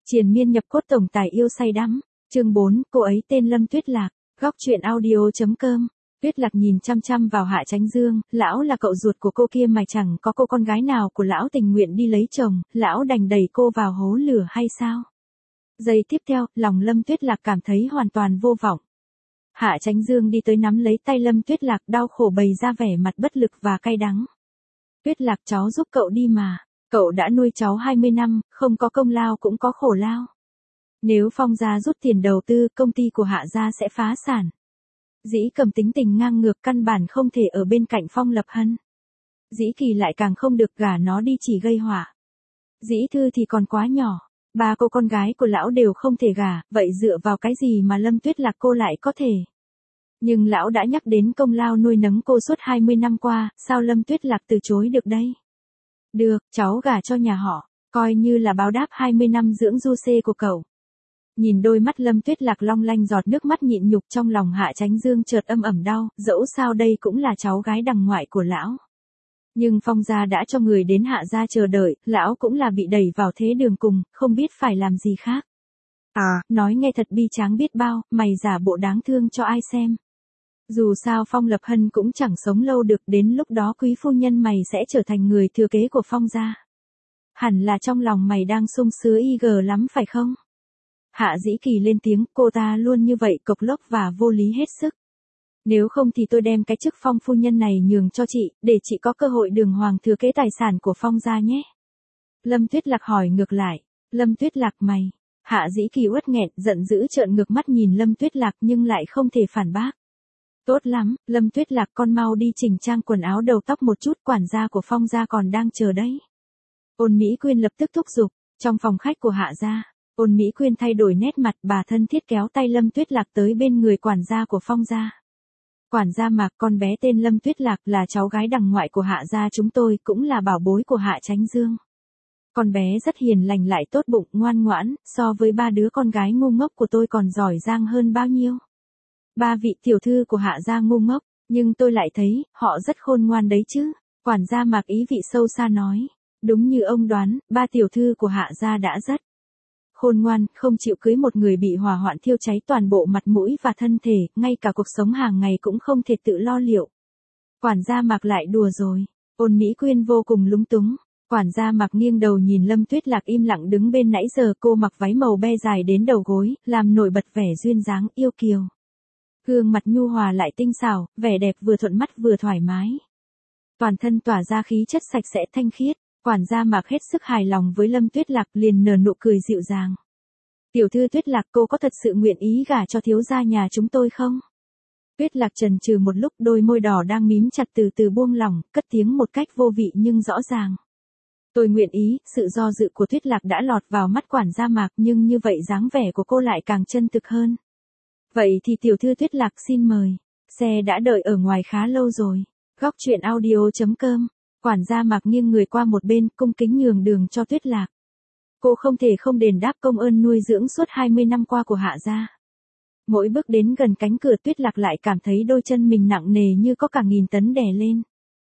Triền miên nhập cốt tổng tài yêu say đắm. Chương 4, cô ấy tên Lâm Tuyết Lạc. Góc truyện audio.com. Tuyết Lạc nhìn chăm chăm vào Hạ Chánh Dương, lão là cậu ruột của cô kia mà chẳng có cô con gái nào của lão tình nguyện đi lấy chồng, lão đành đẩy cô vào hố lửa hay sao? Giây tiếp theo, lòng Lâm Tuyết Lạc cảm thấy hoàn toàn vô vọng. Hạ Chánh Dương đi tới nắm lấy tay Lâm Tuyết Lạc, đau khổ bày ra vẻ mặt bất lực và cay đắng. Tuyết Lạc, cháu giúp cậu đi mà. Cậu đã nuôi cháu 20 năm, không có công lao cũng có khổ lao. Nếu Phong gia rút tiền đầu tư, công ty của Hạ gia sẽ phá sản. Dĩ Cầm tính tình ngang ngược, căn bản không thể ở bên cạnh Phong Lập Hân. Dĩ Kỳ lại càng không được, gả nó đi chỉ gây họa. Dĩ Thư thì còn quá nhỏ, ba cô con gái của lão đều không thể gả, vậy dựa vào cái gì mà Lâm Tuyết Lạc cô lại có thể? Nhưng lão đã nhắc đến công lao nuôi nấng cô suốt 20 năm qua, sao Lâm Tuyết Lạc từ chối được đây? Được, cháu gả cho nhà họ, coi như là báo đáp 20 năm dưỡng du xê của cậu. Nhìn đôi mắt Lâm Tuyết Lạc long lanh giọt nước mắt nhịn nhục, trong lòng Hạ Chánh Dương chợt âm ẩm đau, dẫu sao đây cũng là cháu gái đằng ngoại của lão. Nhưng Phong gia đã cho người đến Hạ gia chờ đợi, lão cũng là bị đẩy vào thế đường cùng, không biết phải làm gì khác. Nói nghe thật bi tráng biết bao, mày giả bộ đáng thương cho ai xem. Dù sao Phong Lập Hân cũng chẳng sống lâu được, đến lúc đó quý phu nhân mày sẽ trở thành người thừa kế của Phong gia. Hẳn là trong lòng mày đang sung sướng lắm phải không? Hạ Dĩ Kỳ lên tiếng, cô ta luôn như vậy, cộc lốc và vô lý hết sức. Nếu không thì tôi đem cái chức Phong phu nhân này nhường cho chị, để chị có cơ hội đường hoàng thừa kế tài sản của Phong gia nhé. Lâm Tuyết Lạc hỏi ngược lại, Lâm Tuyết Lạc mày. Hạ Dĩ Kỳ uất nghẹn, giận dữ trợn ngược mắt nhìn Lâm Tuyết Lạc nhưng lại không thể phản bác. Tốt lắm, Lâm Tuyết Lạc con mau đi chỉnh trang quần áo đầu tóc một chút, quản gia của Phong gia còn đang chờ đấy. Ôn Mỹ Quyên lập tức thúc giục, trong phòng khách của Hạ gia, Ôn Mỹ Quyên thay đổi nét mặt, bà thân thiết kéo tay Lâm Tuyết Lạc tới bên người quản gia của Phong gia. Quản gia Mạc, con bé tên Lâm Tuyết Lạc là cháu gái đằng ngoại của Hạ gia chúng tôi, cũng là bảo bối của Hạ Chánh Dương. Con bé rất hiền lành lại tốt bụng, ngoan ngoãn, so với ba đứa con gái ngu ngốc của tôi còn giỏi giang hơn bao nhiêu. Ba vị tiểu thư của Hạ gia ngu ngốc, nhưng tôi lại thấy, họ rất khôn ngoan đấy chứ. Quản gia Mạc ý vị sâu xa nói, đúng như ông đoán, ba tiểu thư của Hạ gia đã rất khôn ngoan, không chịu cưới một người bị hỏa hoạn thiêu cháy toàn bộ mặt mũi và thân thể, ngay cả cuộc sống hàng ngày cũng không thể tự lo liệu. Quản gia Mạc lại đùa rồi. Ôn Mỹ Quyên vô cùng lúng túng. Quản gia Mạc nghiêng đầu nhìn Lâm Tuyết Lạc im lặng đứng bên nãy giờ, cô mặc váy màu be dài đến đầu gối, làm nổi bật vẻ duyên dáng yêu kiều. Gương mặt nhu hòa lại tinh xảo, vẻ đẹp vừa thuận mắt vừa thoải mái. Toàn thân tỏa ra khí chất sạch sẽ thanh khiết. Quản gia Mạc hết sức hài lòng với Lâm Tuyết Lạc, liền nở nụ cười dịu dàng. Tiểu thư Tuyết Lạc, cô có thật sự nguyện ý gả cho thiếu gia nhà chúng tôi không? Tuyết Lạc chần chừ một lúc, đôi môi đỏ đang mím chặt từ từ buông lỏng, cất tiếng một cách vô vị nhưng rõ ràng. Tôi nguyện ý. Sự do dự của Tuyết Lạc đã lọt vào mắt quản gia Mạc, nhưng như vậy dáng vẻ của cô lại càng chân thực hơn. Vậy thì tiểu thư Tuyết Lạc xin mời. Xe đã đợi ở ngoài khá lâu rồi. Góc truyện audio.com. Quản gia Mạc nghiêng người qua một bên, cung kính nhường đường cho Tuyết Lạc. Cô không thể không đền đáp công ơn nuôi dưỡng suốt 20 năm qua của Hạ gia. Mỗi bước đến gần cánh cửa, Tuyết Lạc lại cảm thấy đôi chân mình nặng nề như có cả nghìn tấn đè lên.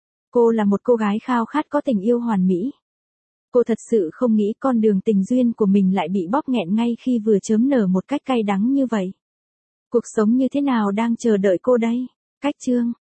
Cô là một cô gái khao khát có tình yêu hoàn mỹ. Cô thật sự không nghĩ con đường tình duyên của mình lại bị bóp nghẹn ngay khi vừa chớm nở một cách cay đắng như vậy. Cuộc sống như thế nào đang chờ đợi cô đây? Cách chương